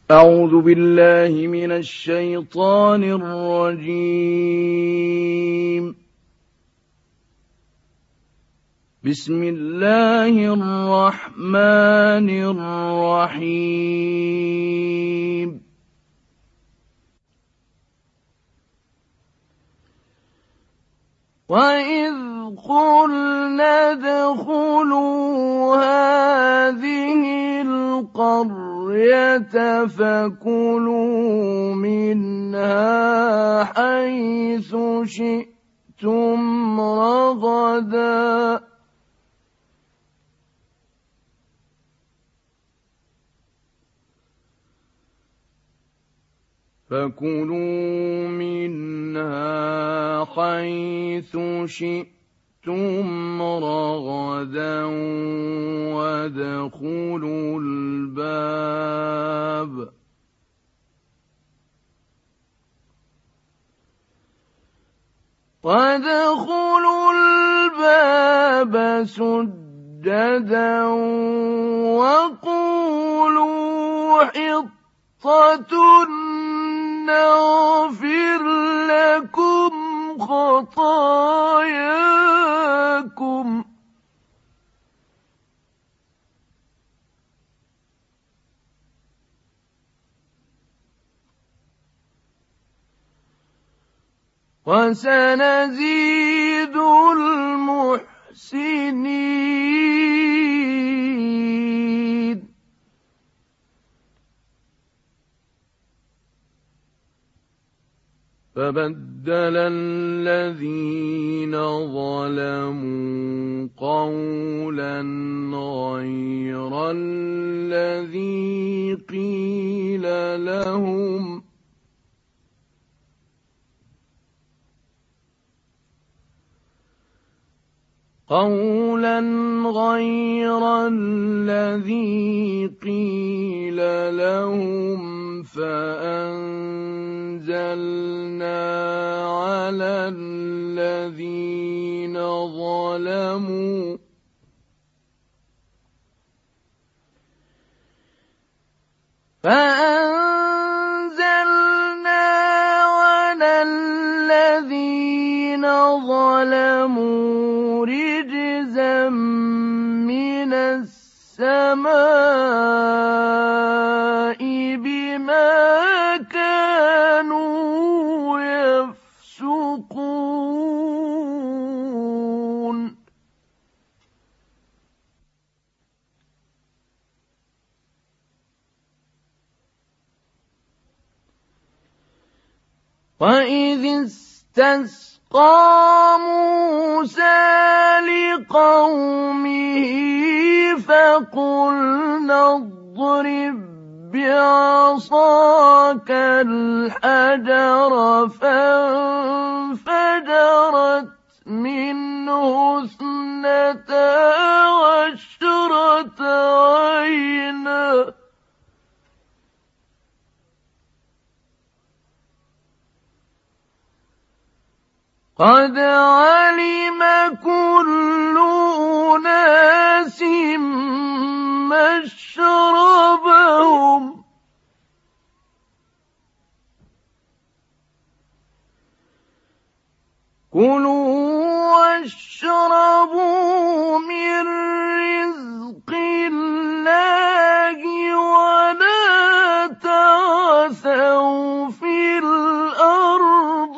أعوذ بالله من الشيطان الرجيم. بسم الله الرحمن الرحيم. وإذ قلنا ادخلوا هذه القرية فكلوا منها حيث شئتم رغدا وادخلوا الباب سجدا وقولوا حطة نغفر لكم خطاياكم وسنزيد المحسنين. فبدل الذين ظلموا قولا غير الذي قيل لهم فأنزلنا على الذين ظلموا رجزا من السماء بما كانوا يفسقون. وإذ استسقى موسى لقومه فقلنا اضرب بعصاك الحجر فانفجرت منه 12 عينا قد علم كل أناس مشربهم كلوا واشربوا من رزق الله ولا تعثوا في الأرض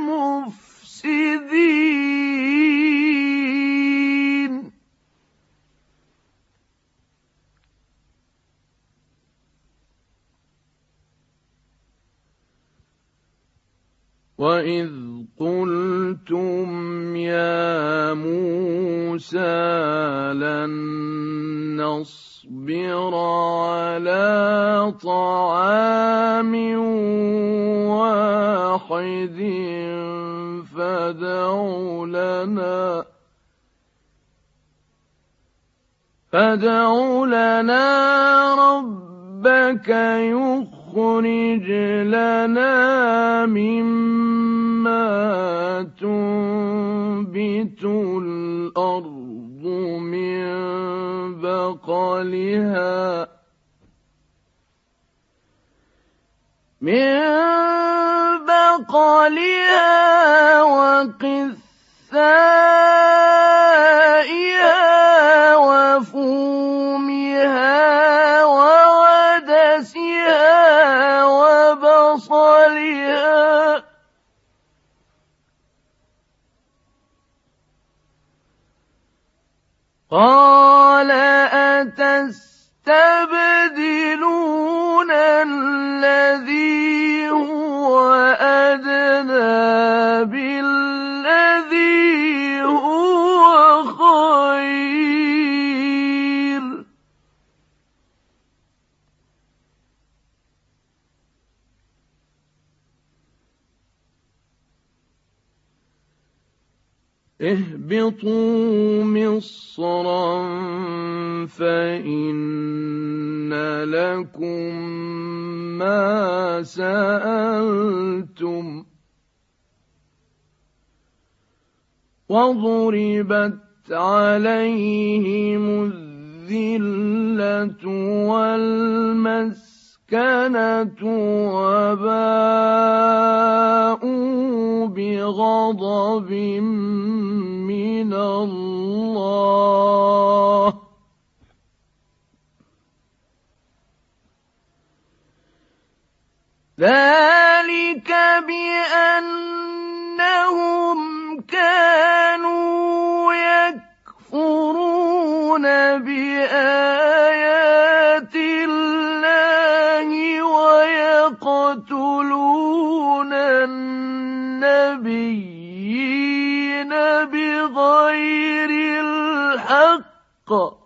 مفسدين. وإذ قلتم يا موسى لن نصبر على طعام واحد فادع لنا ربك يخرج لنا مما تنبت الأرض من بقلها من بقلها وقثائها وفومها وعدسها وبصلها قال أتستبدلون الذي هو أدنى بالذي هو خير اهبطوا مصرا فإن لكم ما سألتم وضربت عليهم الذلة والمسكنة وباءوا بغضب من الله ذلك بأنهم كانوا يكفرون بآيات الله ويقتلون النبيين بغير الحق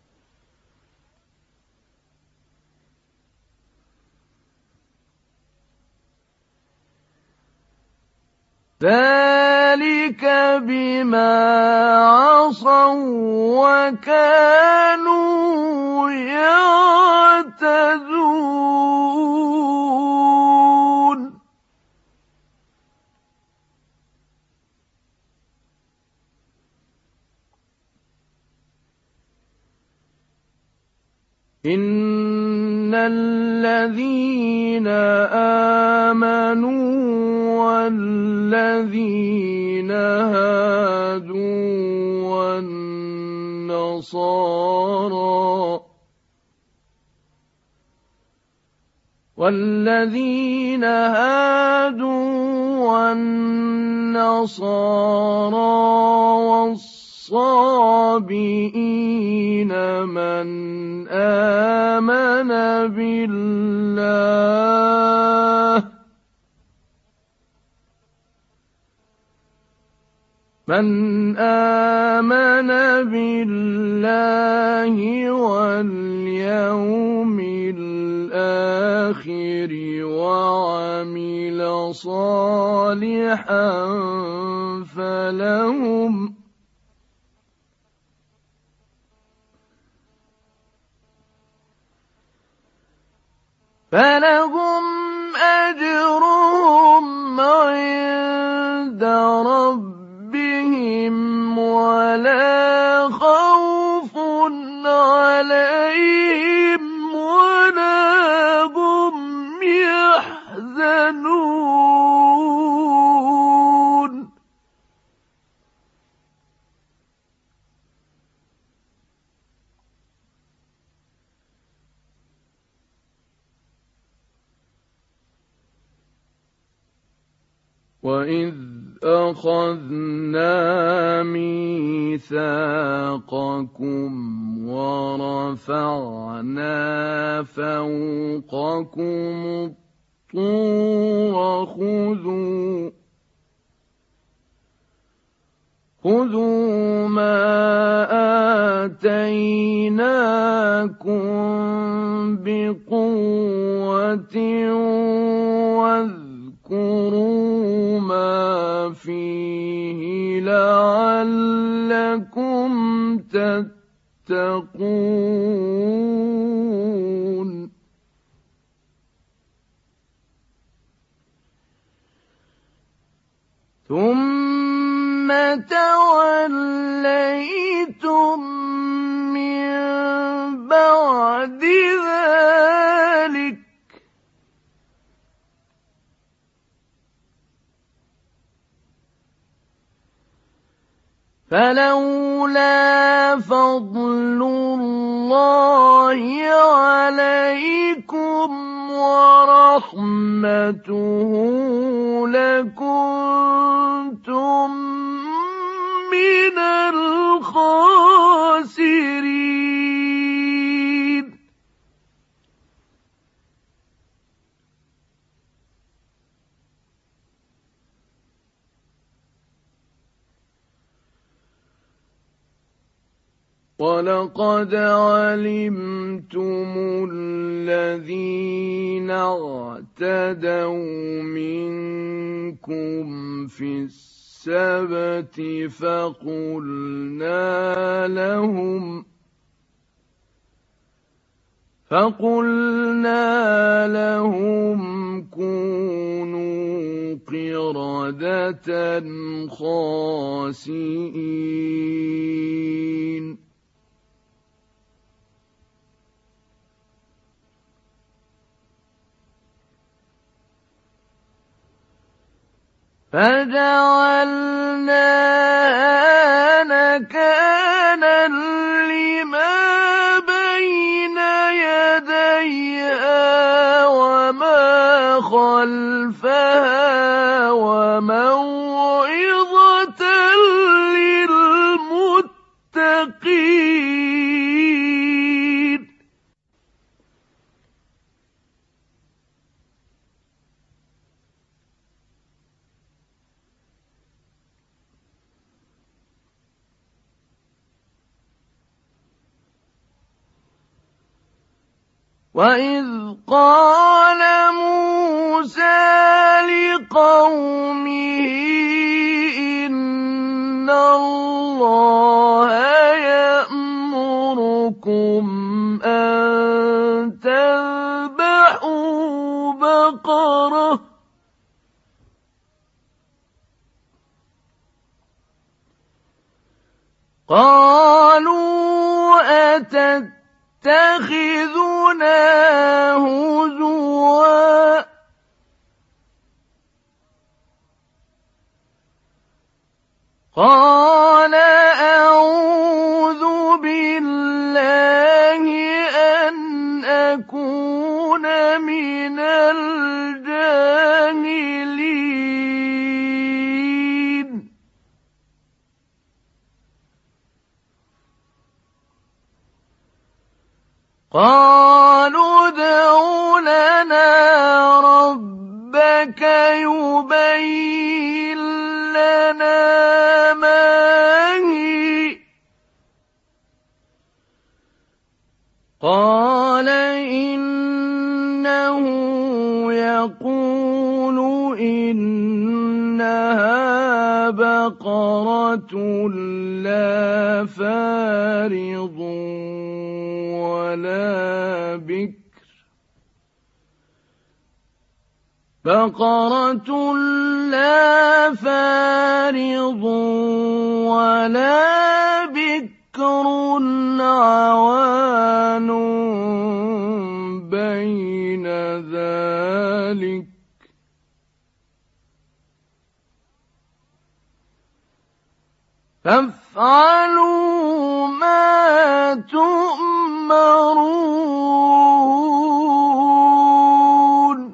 ذلك بما عصوا وكانوا يعتدون إن الذين آمنوا والذين هادوا والنصارى والصابئين من آمن بالله واليوم الآخر وعمل صالحا فلهم أجرهم عند ربهم ولا خوف عليهم ولا هم يحزنون وإذ أخذنا ميثاقكم ورفعنا فوقكم الطور خذوا ما آتيناكم بقوة واذكروا ما فيه لعلكم تتقون ثم توليتم من بعد ذلك فلولا فضل الله عليكم ورحمته لكنتم من الخاسرين. وَلَقَدْ عَلِمْتُمُ الَّذِينَ اعْتَدَوْا مِنكُمْ فِي السَّبْتِ فَقُلْنَا لَهُمْ كُونُوا قِرَدَةً خَاسِئِينَ. فَجَعَلْنَاهَا نَكَالًا لِّمَا بَيْنَ يَدَيْهَا وَمَا خَلْفَهَا وَمَوْعِظَةً لِّلْمُتَّقِينَ. وَإِذْ قَالَ مُوسَىٰ لِقَوْمِهِ إِنَّ اللَّهَ يَأْمُرُكُمْ أَن تَذْبَحُوا بَقَرَةً قَالُوا أَتَتَّخِذُنَا هُزُوًا قَالَ أَعُوذُ بِاللَّهِ أَنْ أَكُونَ مِنَ الْجَاهِلِينَ. قَالُوا ادْعُ لَنَا رَبَّكَ يُبَيِّن لَّنَا مَا هِيَ قَالَ إِنَّهُ يَقُولُ إِنَّهَا بَقَرَةٌ لَّا فَارِضٌ وَلَا بِكْرٌ عَوَانٌ بَيْنَ ذَٰلِكَ فَافْعَلُوا مَا تُؤْمَرُونَ.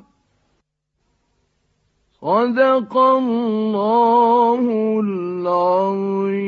صدق الله العظيم.